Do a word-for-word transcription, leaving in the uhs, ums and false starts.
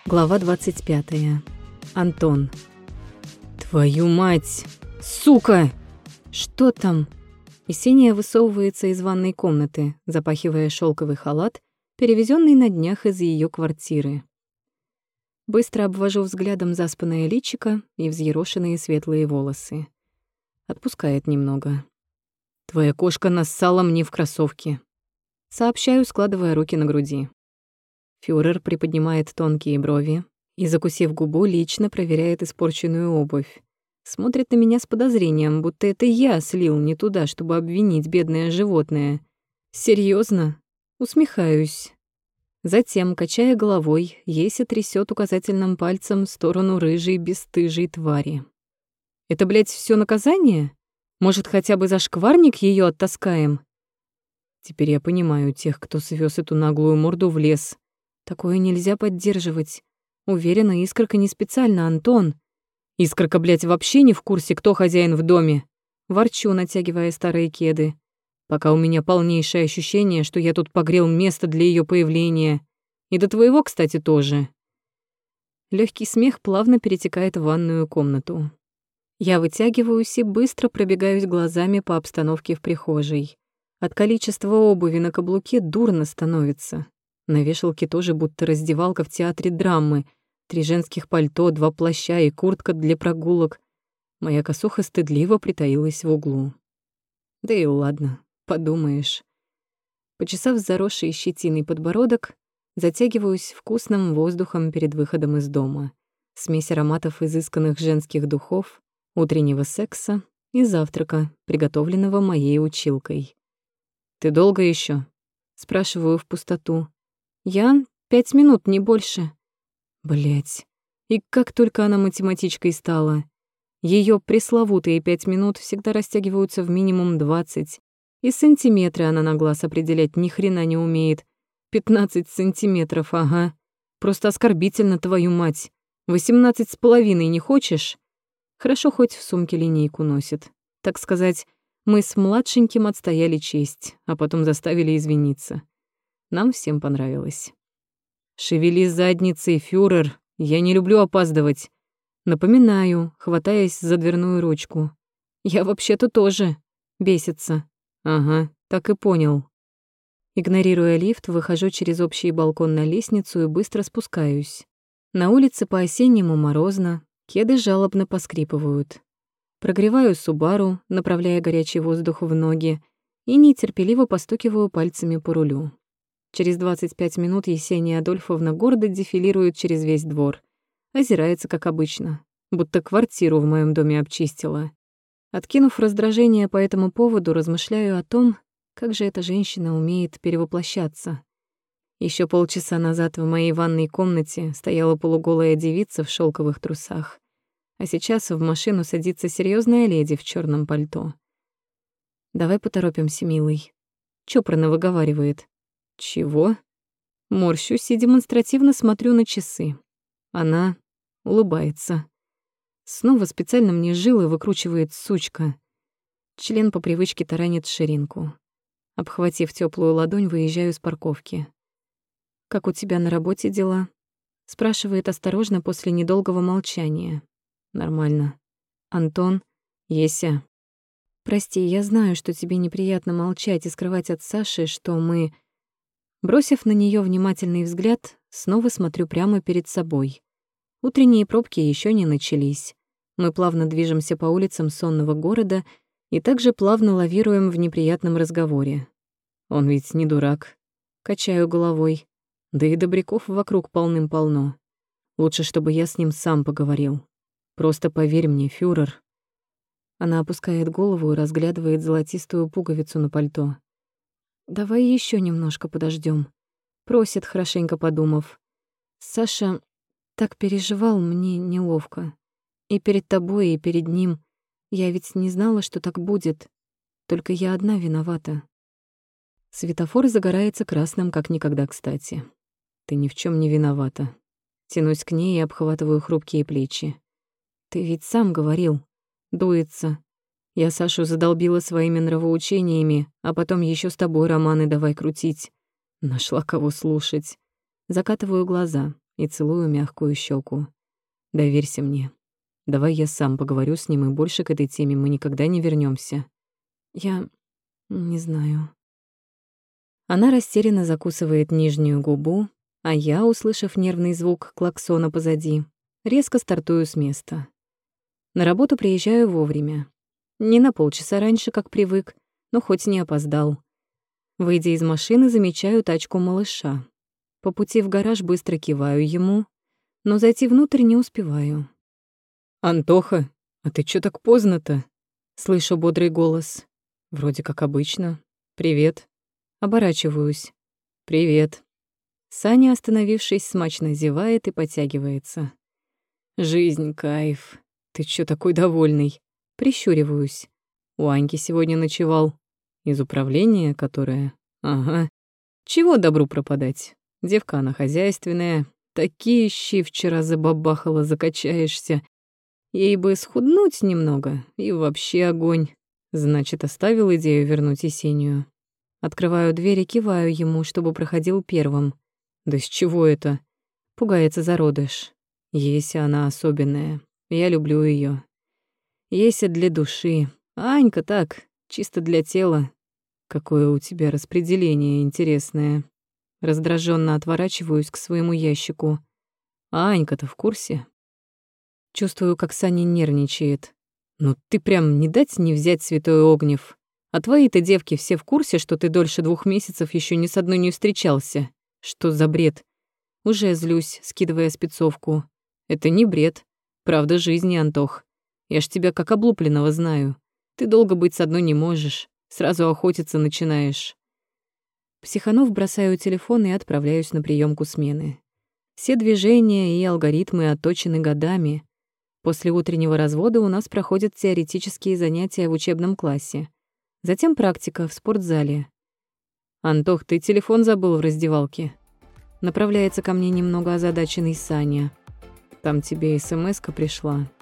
Глава двадцать пятая. Антон. «Твою мать! Сука!» «Что там?» Есения высовывается из ванной комнаты, запахивая шелковый халат, перевезенный на днях из ее квартиры. Быстро обвожу взглядом заспанное личико и взъерошенные светлые волосы. Отпускает немного. «Твоя кошка нассала мне в кроссовки», — сообщаю, складывая руки на груди. Фюрер приподнимает тонкие брови и, закусив губу, лично проверяет испорченную обувь. Смотрит на меня с подозрением, будто это я слил не туда, чтобы обвинить бедное животное. Серьезно? Усмехаюсь. Затем, качая головой, Еся трясет указательным пальцем в сторону рыжей бесстыжей твари. «Это, блядь, все наказание? Может, хотя бы за шкварник ее оттаскаем?» Теперь я понимаю тех, кто свез эту наглую морду в лес. Такое нельзя поддерживать. Уверена, Искорка не специально, Антон. Искорка, блядь, вообще не в курсе, кто хозяин в доме. Ворчу, натягивая старые кеды. Пока у меня полнейшее ощущение, что я тут погрел место для ее появления. И до твоего, кстати, тоже. Легкий смех плавно перетекает в ванную комнату. Я вытягиваюсь и быстро пробегаюсь глазами по обстановке в прихожей. От количества обуви на каблуке дурно становится. На вешалке тоже будто раздевалка в театре драмы. Три женских пальто, два плаща и куртка для прогулок. Моя косуха стыдливо притаилась в углу. Да и ладно, подумаешь. Почесав заросший щетиной подбородок, затягиваюсь вкусным воздухом перед выходом из дома. Смесь ароматов изысканных женских духов, утреннего секса и завтрака, приготовленного моей училкой. «Ты долго еще? Спрашиваю в пустоту. «Я? Пять минут, не больше». Блять. И как только она математичкой стала. Ее пресловутые пять минут всегда растягиваются в минимум двадцать. И сантиметры она на глаз определять ни хрена не умеет. Пятнадцать сантиметров, ага. Просто оскорбительно, твою мать. Восемнадцать с половиной не хочешь? Хорошо, хоть в сумке линейку носит. Так сказать, мы с младшеньким отстояли честь, а потом заставили извиниться. Нам всем понравилось. «Шевели задницей, фюрер, я не люблю опаздывать». Напоминаю, хватаясь за дверную ручку. «Я вообще-то тоже». Бесится. «Ага, так и понял». Игнорируя лифт, выхожу через общий балкон на лестницу и быстро спускаюсь. На улице по-осеннему морозно, кеды жалобно поскрипывают. Прогреваю Субару, направляя горячий воздух в ноги, и нетерпеливо постукиваю пальцами по рулю. Через двадцать пять минут Есения Адольфовна гордо дефилирует через весь двор. Озирается, как обычно, будто квартиру в моем доме обчистила. Откинув раздражение по этому поводу, размышляю о том, как же эта женщина умеет перевоплощаться. Еще полчаса назад в моей ванной комнате стояла полуголая девица в шелковых трусах, а сейчас в машину садится серьезная леди в черном пальто. «Давай поторопимся, милый», — чопорно выговаривает. «Чего?» Морщусь и демонстративно смотрю на часы. Она улыбается. Снова специально мне жилы выкручивает сучка. Член по привычке таранит ширинку. Обхватив теплую ладонь, выезжаю с парковки. «Как у тебя на работе дела?» Спрашивает осторожно после недолгого молчания. «Нормально. Антон, Еся». «Прости, я знаю, что тебе неприятно молчать и скрывать от Саши, что мы...» Бросив на нее внимательный взгляд, снова смотрю прямо перед собой. Утренние пробки еще не начались. Мы плавно движемся по улицам сонного города и также плавно лавируем в неприятном разговоре. Он ведь не дурак. Качаю головой. Да и добряков вокруг полным-полно. Лучше, чтобы я с ним сам поговорил. Просто поверь мне, фюрер. Она опускает голову и разглядывает золотистую пуговицу на пальто. «Давай еще немножко подождем, просит, хорошенько подумав. «Саша так переживал, мне неловко. И перед тобой, и перед ним. Я ведь не знала, что так будет. Только я одна виновата». Светофор загорается красным, как никогда кстати. «Ты ни в чем не виновата». Тянусь к ней и обхватываю хрупкие плечи. «Ты ведь сам говорил». Дуется. «Я Сашу задолбила своими нравоучениями, а потом еще с тобой романы давай крутить». Нашла кого слушать. Закатываю глаза. и целую мягкую щеку. Доверься мне. Давай я сам поговорю с ним, и больше к этой теме мы никогда не вернемся. Я не знаю. Она растерянно закусывает нижнюю губу, а я, услышав нервный звук клаксона позади, резко стартую с места. На работу приезжаю вовремя. Не на полчаса раньше, как привык, но хоть не опоздал. Выйдя из машины, замечаю тачку малыша. По пути в гараж быстро киваю ему, но зайти внутрь не успеваю. «Антоха, а ты чё так поздно-то?» Слышу бодрый голос. Вроде как обычно. «Привет». Оборачиваюсь. «Привет». Саня, остановившись, смачно зевает и подтягивается. «Жизнь, кайф. Ты чё такой довольный?» Прищуриваюсь. У Аньки сегодня ночевал. Из управления, которое... Ага. Чего добру пропадать? Девка она хозяйственная. Такие щи вчера забабахала, закачаешься. Ей бы схуднуть немного, и вообще огонь. Значит, оставил идею вернуть Есению. Открываю дверь и киваю ему, чтобы проходил первым. Да с чего это? Пугается зародыш. Еся она особенная. Я люблю её. Еся для души. А Анька так, чисто для тела. Какое у тебя распределение интересное. Раздражённо отворачиваюсь к своему ящику. А Анька-то в курсе? Чувствую, как Саня нервничает. Ну ты прям не дать не взять, святой Огнев. А твои-то девки все в курсе, что ты дольше двух месяцев ещё ни с одной не встречался. Что за бред? Уже злюсь, скидывая спецовку. Это не бред. Правда жизни, Антох. Я ж тебя как облупленного знаю. Ты долго быть с одной не можешь. Сразу охотиться начинаешь. Психанув, бросаю телефон и отправляюсь на приёмку смены. Все движения и алгоритмы отточены годами. После утреннего развода у нас проходят теоретические занятия в учебном классе. Затем практика в спортзале. «Антох, ты телефон забыл в раздевалке?» Направляется ко мне немного озадаченный Саня. «Там тебе эс эм эска пришла.